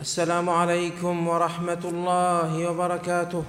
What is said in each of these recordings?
السلام عليكم ورحمة الله وبركاته.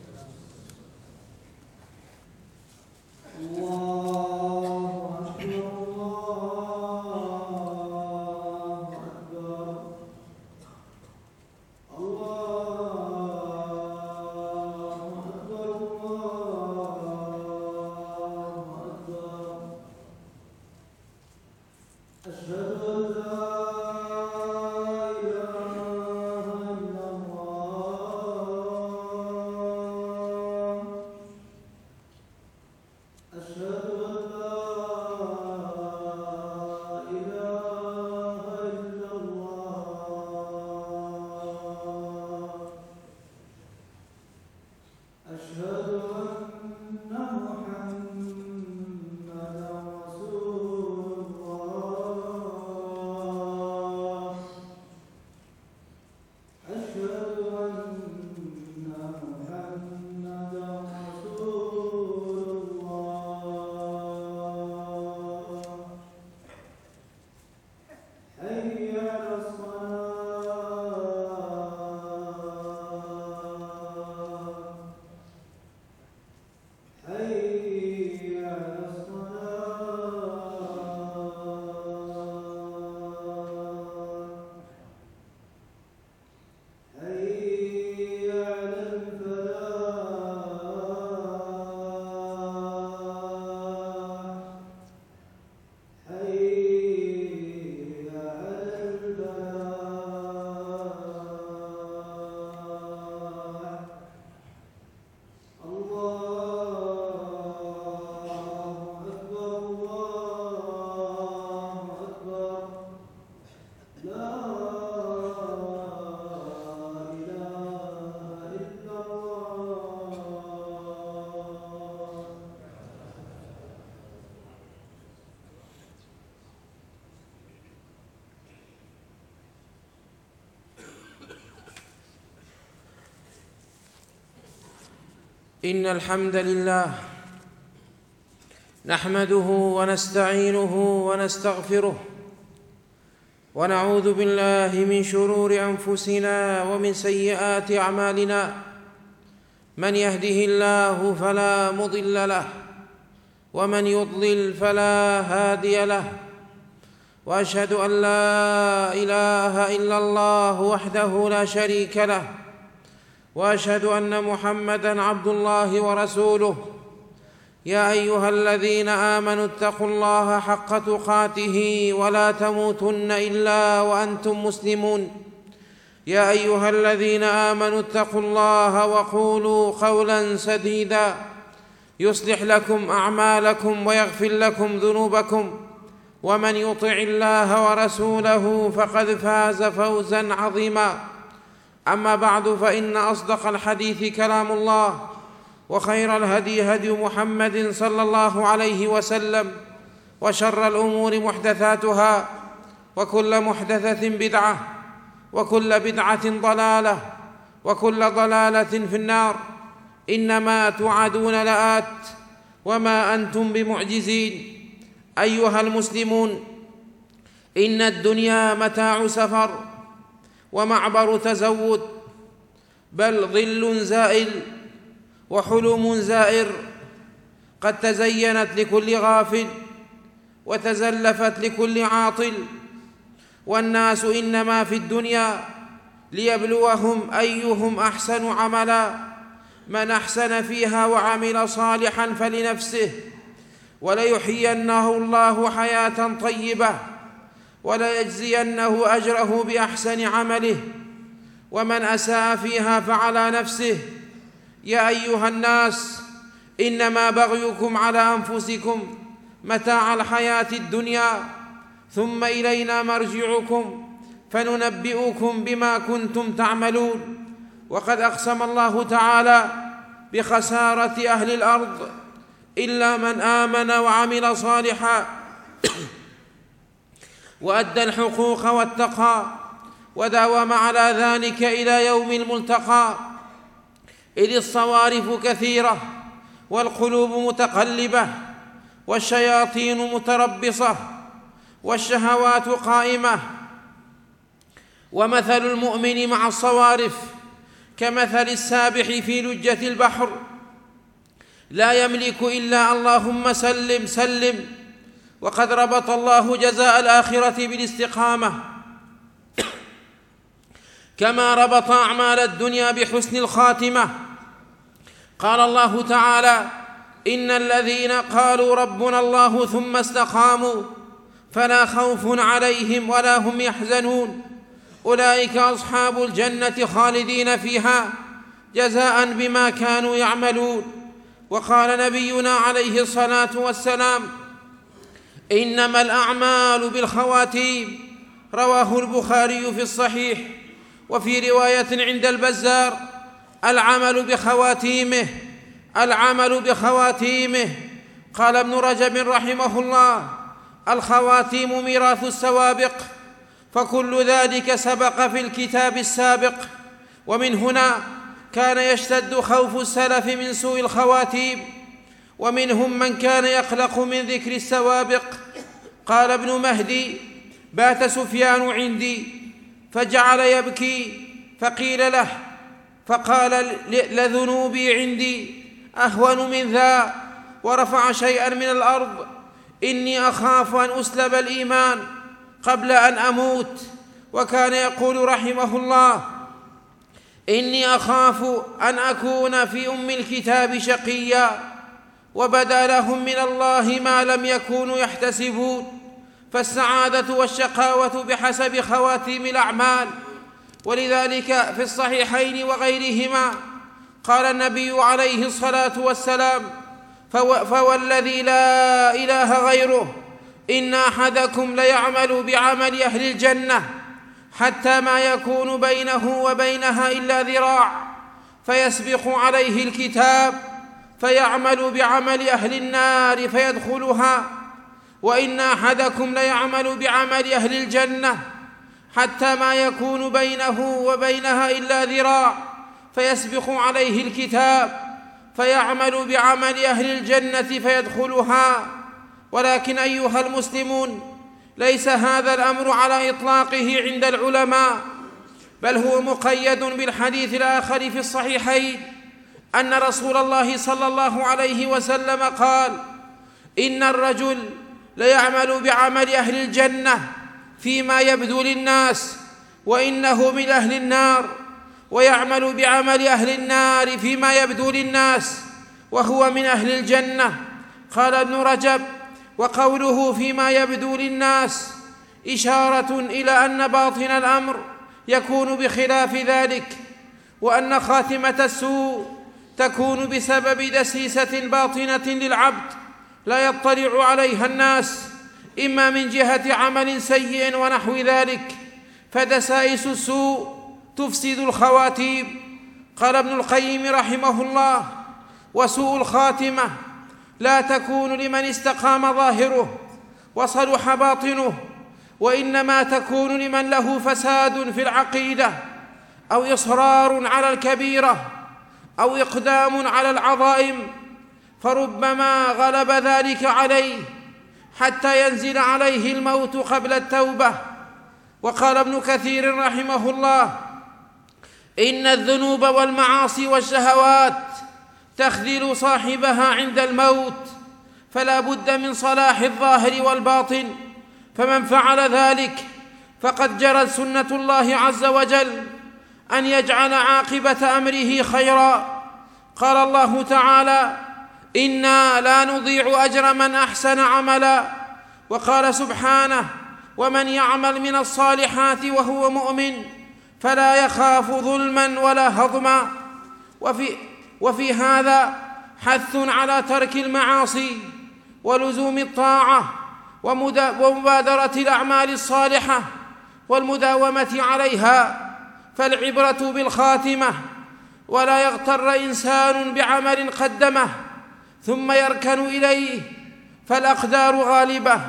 إن الحمد لله نحمده ونستعينه ونستغفره ونعوذ بالله من شرور أنفسنا ومن سيئات أعمالنا. من يهده الله فلا مضل له ومن يضلل فلا هادي له، وأشهد أن لا إله إلا الله وحده لا شريك له، وأشهد أن محمدًا عبد الله ورسوله. يا أيها الذين آمنوا اتقوا الله حق تقاته ولا تموتن إلا وأنتم مسلمون. يا أيها الذين آمنوا اتقوا الله وقولوا قولا سديدا يصلح لكم أعمالكم ويغفر لكم ذنوبكم، ومن يطع الله ورسوله فقد فاز فوزا عظيما. أما بعد، فإن أصدق الحديث كلام الله، وخير الهدي هدي محمد صلى الله عليه وسلم، وشر الأمور محدثاتها، وكل محدثة بدعة، وكل بدعة ضلالة، وكل ضلالة في النار. إنما توعدون لآت وما أنتم بمعجزين. أيها المسلمون، إن الدنيا متاع سفر ومعبر تزود، بل ظل زائل وحلم زائر، قد تزينت لكل غافل وتزلفت لكل عاطل. والناس إنما في الدنيا ليبلوهم أيهم أحسن عملا. من أحسن فيها وعمل صالحا فلنفسه، وليحيينه الله حياة طيبة، وليجزينه أجره بأحسن عمله. ومن أساء فيها فعلى نفسه. يا أيها الناس، إنما بغيكم على أنفسكم متاع الحياة الدنيا، ثم إلينا مرجعكم فننبئكم بما كنتم تعملون. وقد أقسم الله تعالى بخسارة أهل الأرض إلا من آمن وعمل صالحا وأدى الحقوق واتقى وداوم على ذلك إلى يوم الملتقى. إذ الصوارف كثيرة والقلوب متقلبة والشياطين متربصة والشهوات قائمة، ومثل المؤمن مع الصوارف كمثل السابح في لجة البحر لا يملك إلا اللهم سلم سلم. وقد ربط الله جزاء الآخرة بالاستقامة كما ربط أعمال الدنيا بحسن الخاتمة. قال الله تعالى: إن الذين قالوا ربنا الله ثم استقاموا فلا خوف عليهم ولا هم يحزنون أولئك أصحاب الجنة خالدين فيها جزاء بما كانوا يعملون. وقال نبينا عليه الصلاة والسلام: إنما الأعمال بالخواتيم. رواه البخاري في الصحيح. وفي رواية عند البزار: العمل بخواتيمه، العمل بخواتيمه. قال ابن رجب رحمه الله: الخواتيم ميراث السوابق، فكل ذلك سبق في الكتاب السابق. ومن هنا كان يشتد خوف السلف من سوء الخواتيم، ومنهم من كان يقلق من ذكر السوابق. قال ابن مهدي: بات سفيان عندي فجعل يبكي، فقيل له فقال: لذنوبي عندي أهون من ذا، ورفع شيئا من الأرض: إني أخاف أن أسلب الإيمان قبل أن أموت. وكان يقول رحمه الله: إني أخاف أن أكون في أم الكتاب شقيا، وبدا لهم من الله ما لم يكونوا يحتسبون. فالسعادة والشقاوة بحسب خواتيم الأعمال. ولذلك في الصحيحين وغيرهما قال النبي عليه الصلاة والسلام: فوالذي لا إله غيره إن أحدكم ليعمل بعمل أهل الجنة حتى ما يكون بينه وبينها إلا ذراع، فيسبق عليه الكتاب فيعمل بعمل أهل النار فيدخلها، وإن أحدكم ليعمل بعمل أهل الجنة حتى ما يكون بينه وبينها إلا ذراع، فيسبق عليه الكتاب فيعمل بعمل أهل الجنة فيدخلها. ولكن أيها المسلمون، ليس هذا الأمر على إطلاقه عند العلماء، بل هو مقيد بالحديث الآخر في الصحيحين أن رسول الله صلى الله عليه وسلم قال: إن الرجل ليعمل بعمل أهل الجنة فيما يبدو للناس وإنه من أهل النار، ويعمل بعمل أهل النار فيما يبدو للناس وهو من أهل الجنة. قال ابن رجب: وقوله فيما يبدو للناس إشارة إلى أن باطن الأمر يكون بخلاف ذلك، وأن خاتمة السوء تكون بسبب دسيسة باطنة للعبد لا يطلع عليها الناس، إما من جهة عمل سيء ونحو ذلك، فدسائس السوء تفسد الخواتيم. قال ابن القيم رحمه الله: وسوء الخاتمة لا تكون لمن استقام ظاهره وصلح باطنه، وإنما تكون لمن له فساد في العقيدة، أو إصرار على الكبيرة، أو إقدام على العظائم، فربما غلب ذلك عليه حتى ينزل عليه الموت قبل التوبة. وقال ابن كثير رحمه الله: إن الذنوب والمعاصي والشهوات تخذل صاحبها عند الموت، فلا بد من صلاح الظاهر والباطن، فمن فعل ذلك فقد جرت سنة الله عز وجل أن يجعل عاقبة أمره خيرا. قال الله تعالى: إنا لا نضيع أجر من أحسن عملا. وقال سبحانه: ومن يعمل من الصالحات وهو مؤمن فلا يخاف ظلما ولا هضما. وفي هذا حث على ترك المعاصي ولزوم الطاعة ومبادرة الأعمال الصالحة والمداومة عليها، فالعبرة بالخاتمة، ولا يغتر إنسان بعمل قدمه ثم يركن إليه، فالأقدار غالبة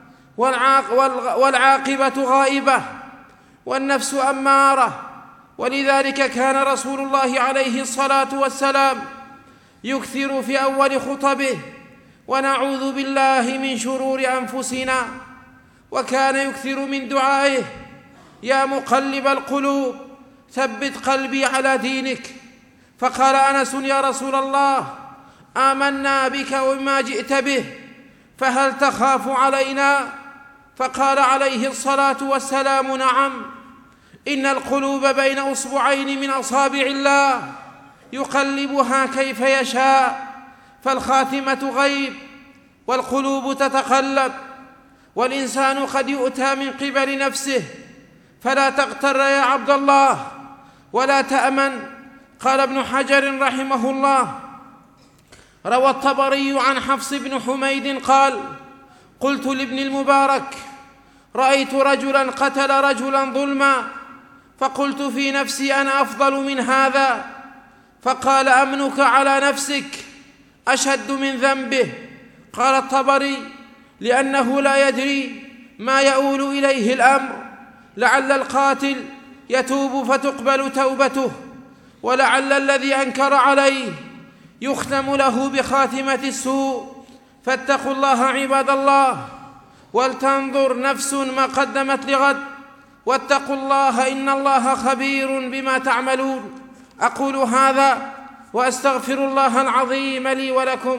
والعاقبة غائبة والنفس أمارة. ولذلك كان رسول الله عليه الصلاة والسلام يكثر في أول خطبه: ونعوذ بالله من شرور أنفسنا. وكان يكثر من دعائه: يا مقلب القلوب ثبت قلبي على دينك. فقال أنس: يا رسول الله، آمنا بك وبما جئت به، فهل تخاف علينا؟ فقال عليه الصلاة والسلام: نعم، إن القلوب بين أصبعين من أصابع الله يقلبها كيف يشاء، فالخاتمة غيب والقلوب تتقلب، والإنسان قد يؤتى من قبل نفسه، فلا تغتر يا عبد الله ولا تأمن. قال ابن حجر رحمه الله: روى الطبري عن حفص بن حميد قال: قلت لابن المبارك: رأيت رجلا قتل رجلا ظلما، فقلت في نفسي أنا أفضل من هذا، فقال: أمنك على نفسك أشد من ذنبه. قال الطبري: لأنه لا يدري ما يؤول إليه الأمر، لعل القاتل يتوب فتقبل توبته، ولعل الذي أنكر عليه يختم له بخاتمة السوء. فاتقوا الله عباد الله، ولتنظر نفس ما قدمت لغد، واتقوا الله إن الله خبير بما تعملون. أقول هذا وأستغفر الله العظيم لي ولكم.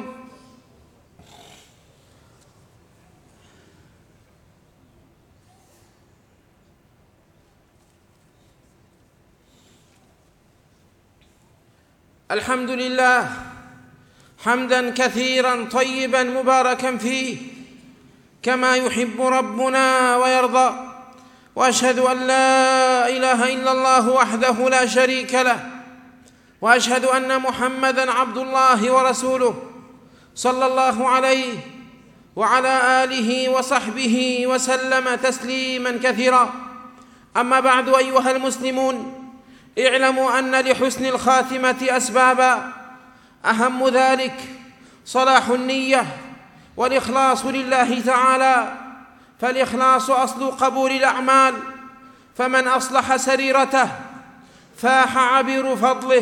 الحمد لله حمدا كثيرا طيبا مباركا فيه كما يحب ربنا ويرضى، وأشهد أن لا إله إلا الله وحده لا شريك له، وأشهد أن محمدًا عبد الله ورسوله صلى الله عليه وعلى آله وصحبه وسلم تسليمًا كثيرا. أما بعد، أيها المسلمون، اعلموا أن لحسن الخاتمة أسبابا، أهم ذلك صلاح النية والإخلاص لله تعالى، فالإخلاص أصل قبول الأعمال، فمن أصلح سريرته فاح عبير فضله،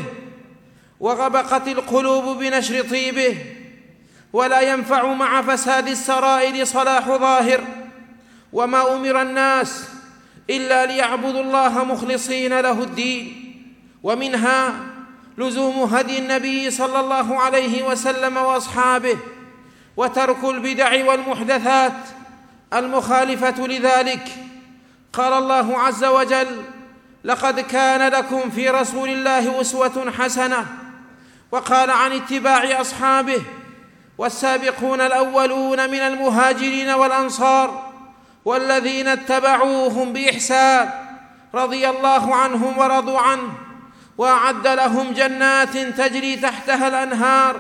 وغبقت القلوب بنشر طيبه، ولا ينفع مع فساد السرائر صلاح ظاهر. وما أمر الناس إلا ليعبدوا الله مخلصين له الدين، ومنها لزوم هدي النبي صلى الله عليه وسلم وأصحابه، وترك البدع والمحدثات المخالفة لذلك. قال الله عز وجل: لقد كان لكم في رسول الله أسوة حسنة. وقال عن اتباع أصحابه: والسابقون الأولون من المهاجرين والأنصار والذين اتبعوهم بإحسان رضي الله عنهم ورضوا عنه، وأعد لهم جنات تجري تحتها الأنهار.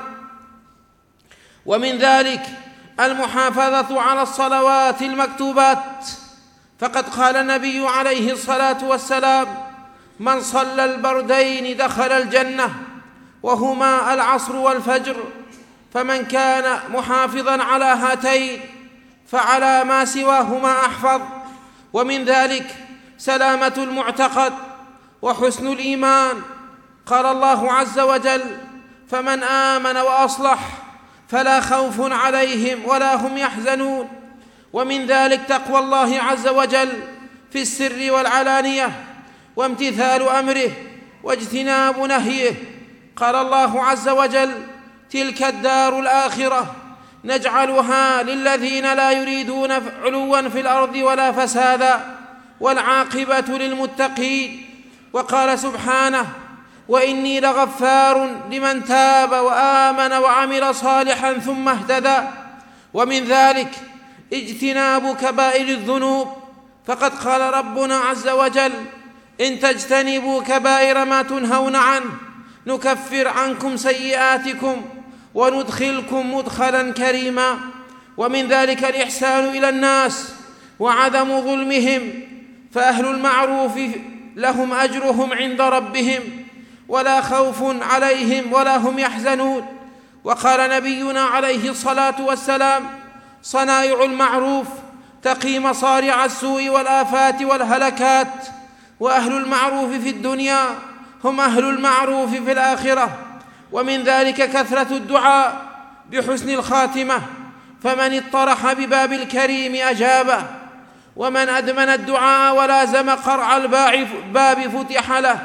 ومن ذلك المحافظة على الصلوات المكتوبات، فقد قال النبي عليه الصلاة والسلام: من صلى البردين دخل الجنة، وهما العصر والفجر، فمن كان محافظا على هاتين فعلى ما سواهما أحفظ. ومن ذلك سلامة المعتقد وحسن الإيمان. قال الله عز وجل: فمن آمن وأصلح فلا خوف عليهم ولا هم يحزنون. ومن ذلك تقوى الله عز وجل في السر والعلانية، وامتثال أمره واجتناب نهيه. قال الله عز وجل: تلك الدار الآخرة نجعلها للذين لا يريدون علوا في الأرض ولا فسادا، والعاقبة للمتقين. وقال سبحانه: وإني لغفار لمن تاب وآمن وعمل صالحا ثم اهتدى. ومن ذلك اجتناب كبائر الذنوب، فقد قال ربنا عز وجل: إن تجتنبوا كبائر ما تنهون عنه نكفر عنكم سيئاتكم وندخلكم مدخلا كريما. ومن ذلك الإحسان إلى الناس وعدم ظلمهم، فأهل المعروف لهم أجرهم عند ربهم ولا خوف عليهم ولا هم يحزنون. وقال نبينا عليه الصلاة والسلام: صنائع المعروف تقي مصارع السوء والآفات والهلكات، وأهل المعروف في الدنيا هم أهل المعروف في الآخرة. ومن ذلك كثرة الدعاء بحسن الخاتمة، فمن اطرح بباب الكريم أجابه، ومن أدمن الدعاء ولازم قرع الباب فتح له.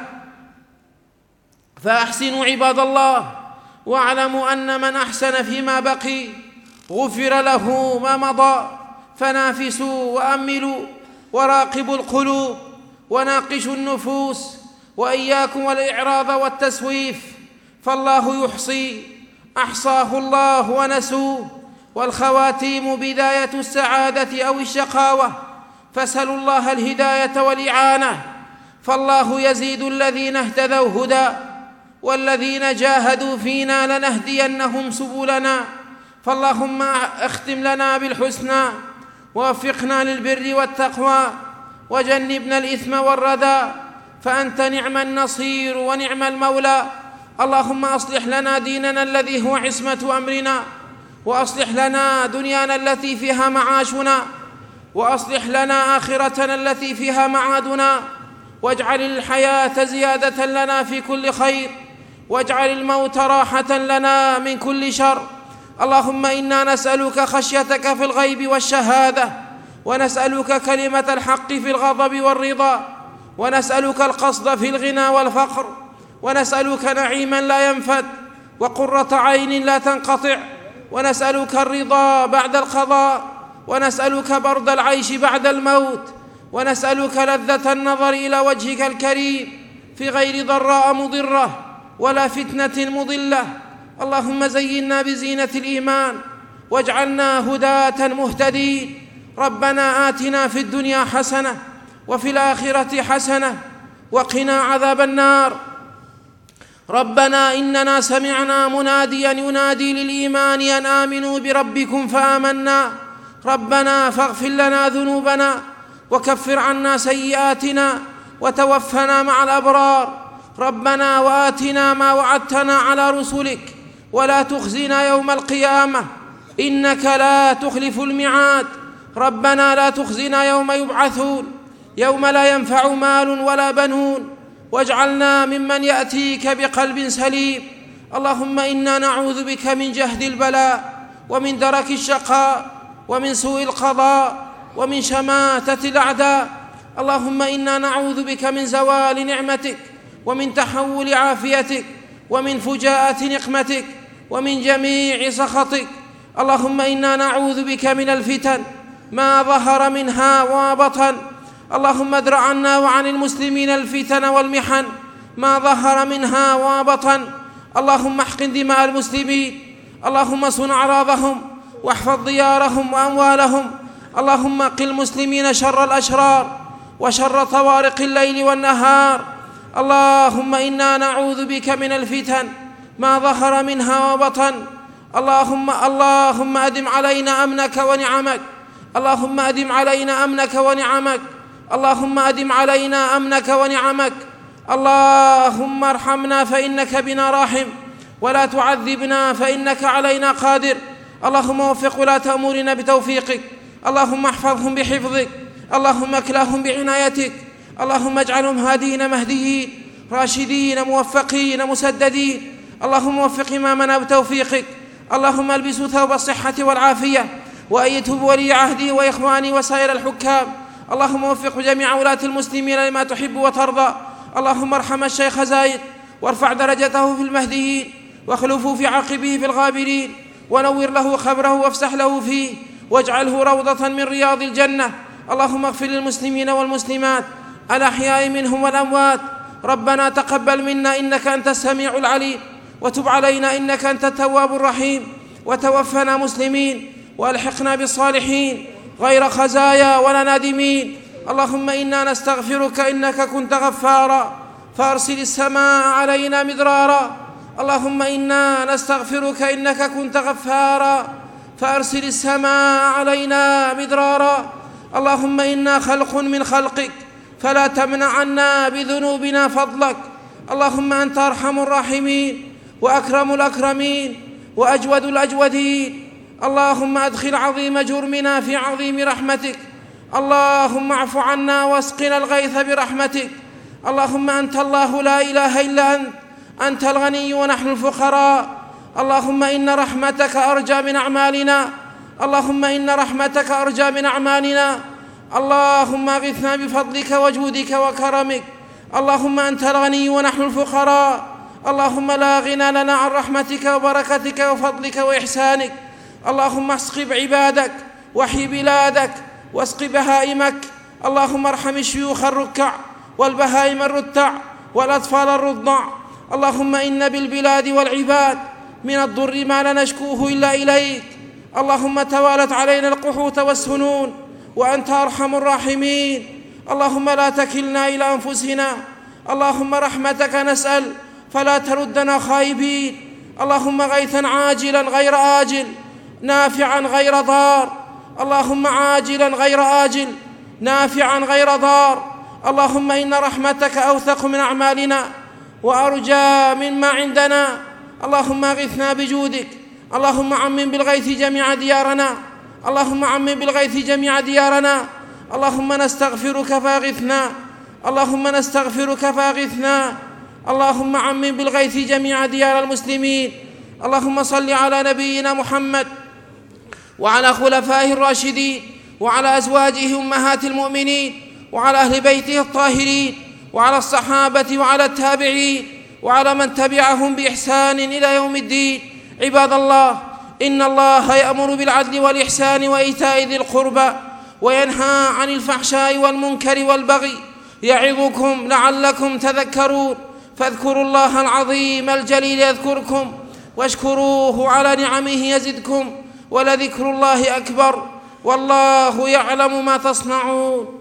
فأحسنوا عباد الله، واعلموا أن من أحسن فيما بقي غفر له ما مضى. فنافسوا وأملوا وراقبوا القلوب وناقشوا النفوس، وإياكم والإعراض والتسويف، فالله يحصي، أحصاه الله ونسوه، والخواتيم بداية السعادة أو الشقاوة، فاسألوا الله الهداية والإعانة، فالله يزيد الذين اهتدوا هدى، والذين جاهدوا فينا لنهدينهم سبلنا. فاللهم اختم لنا بالحسنى، ووفقنا للبر والتقوى، وجنبنا الإثم والردى، فأنت نعم النصير ونعم المولى. اللهم أصلح لنا ديننا الذي هو عصمة أمرنا، وأصلح لنا دنيانا التي فيها معاشنا، وأصلح لنا آخرتنا التي فيها معادنا، واجعل الحياة زيادة لنا في كل خير، واجعل الموت راحة لنا من كل شر. اللهم إنا نسألك خشيتك في الغيب والشهادة، ونسألك كلمة الحق في الغضب والرضا، ونسألك القصد في الغنى والفقر، ونسألك نعيما لا ينفد، وقرة عين لا تنقطع، ونسألك الرضا بعد القضاء، ونسألك برد العيش بعد الموت، ونسألك لذة النظر إلى وجهك الكريم في غير ضراء مضرة ولا فتنة مضلة. اللهم زينا بزينة الإيمان، واجعلنا هداة مهتدين. ربنا آتنا في الدنيا حسنة وفي الآخرة حسنة وقنا عذاب النار. ربنا إننا سمعنا مناديا ينادي للإيمان أن آمنوا بربكم فآمنا. ربنا فاغفر لنا ذنوبنا وكفر عنا سيئاتنا وتوفنا مع الأبرار. ربنا وآتنا ما وعدتنا على رسلك ولا تخزنا يوم القيامة إنك لا تخلف الميعاد. ربنا لا تخزنا يوم يبعثون، يوم لا ينفع مال ولا بنون، واجعلنا ممن يأتيك بقلب سليم. اللهم إنا نعوذ بك من جهد البلاء، ومن درك الشقاء، ومن سوء القضاء، ومن شماتة الأعداء. اللهم إنا نعوذ بك من زوال نعمتك، ومن تحول عافيتك، ومن فجاءة نقمتك، ومن جميع سخطك. اللهم إنا نعوذ بك من الفتن ما ظهر منها وما بطن. اللهم ادر عنا وعن المسلمين الفتن والمحن ما ظهر منها وما بطن. اللهم احقن دماء المسلمين، اللهم صن أعراضهم، واحفظ ديارهم وأموالهم. اللهم قل المسلمين شر الأشرار وشر طوارق الليل والنهار. اللهم إنا نعوذ بك من الفتن ما ظهر منها وبطن. اللهم أدم علينا أمنك ونعمك، اللهم أدم علينا أمنك ونعمك، اللهم أدم علينا أمنك ونعمك. اللهم ارحمنا فإنك بنا راحم، ولا تعذبنا فإنك علينا قادر. اللهم وفق ولاة أمورنا بتوفيقك، اللهم احفظهم بحفظك، اللهم اكلهم بعنايتك، اللهم اجعلهم هادين مهديين راشدين موفقين مسددين. اللهم وفق إمامنا بتوفيقك، اللهم البسوا ثوب الصحة والعافية، وأيده بولي عهدي وإخواني وسائر الحكام. اللهم وفق جميع ولاة المسلمين لما تحب وترضى. اللهم ارحم الشيخ زايد، وارفع درجته في المهديين، واخلفه في عقبه في الغابرين، ونور له خبره وافسح له فيه، واجعله روضة من رياض الجنة. اللهم اغفر للمسلمين والمسلمات الأحياء منهم والأموات. ربنا تقبل منا إنك أنت السميع العليم، وتب علينا إنك أنت التواب الرحيم، وتوفنا مسلمين، وألحقنا بالصالحين غير خزايا ولا نادمين. اللهم إنا نستغفرك إنك كنت غفارا، فأرسل السماء علينا مدرارا. اللهم إنا نستغفرك إنك كنت غفارا، فأرسل السماء علينا مدرارا. اللهم إنا خلق من خلقك، فلا تمنع عنا بذنوبنا فضلك. اللهم أنت أرحم الراحمين، وأكرم الأكرمين، وأجود الأجودين. اللهم أدخل عظيم جرمنا في عظيم رحمتك. اللهم اعف عنا واسقنا الغيث برحمتك. اللهم أنت الله لا إله إلا أنت، أنت الغني ونحن الفقراء. اللهم إن رحمتك أرجى من أعمالنا، اللهم إن رحمتك أرجى من أعمالنا. اللهم اغثنا بفضلك وجودك وكرمك. اللهم أنت الغني ونحن الفقراء. اللهم لا غنى لنا عن رحمتك وبركتك وفضلك وإحسانك. اللهم اسقِ عبادك، وحي بلادك، واسق بهائمك. اللهم ارحم الشيوخ الركع والبهائم الرتع والأطفال الرضع. اللهم إن بالبلاد والعباد من الضر ما لا نشكوه إلا إليك. اللهم توالت علينا القحوط والسنون وأنت أرحم الراحمين. اللهم لا تكلنا إلى أنفسنا. اللهم رحمتك نسأل فلا تردنا خائبين. اللهم غيثا عاجلا غير آجل، نافعا غير ضار. اللهم عاجلا غير آجل، نافعا غير ضار. اللهم إن رحمتك أوثق من أعمالنا وأرجى مما عندنا. اللهم اغثنا بجودك. اللهم عمم بالغيث جميع ديارنا. اللهم عمم بالغيث جميع ديارنا. اللهم نستغفرك فاغثنا. اللهم نستغفرك فاغثنا. اللهم عمم بالغيث جميع ديار المسلمين. اللهم صل على نبينا محمد وعلى خلفائه الراشدين وعلى أزواجه أمهات المؤمنين وعلى أهل بيته الطاهرين وعلى الصحابة وعلى التابعين وعلى من تبعهم بإحسان إلى يوم الدين. عباد الله، إن الله يأمر بالعدل والإحسان وإيتاء ذي القربى وينهى عن الفحشاء والمنكر والبغي، يعظكم لعلكم تذكرون. فاذكروا الله العظيم الجليل يذكركم، واشكروه على نعمه يزدكم، ولذكر الله أكبر، والله يعلم ما تصنعون.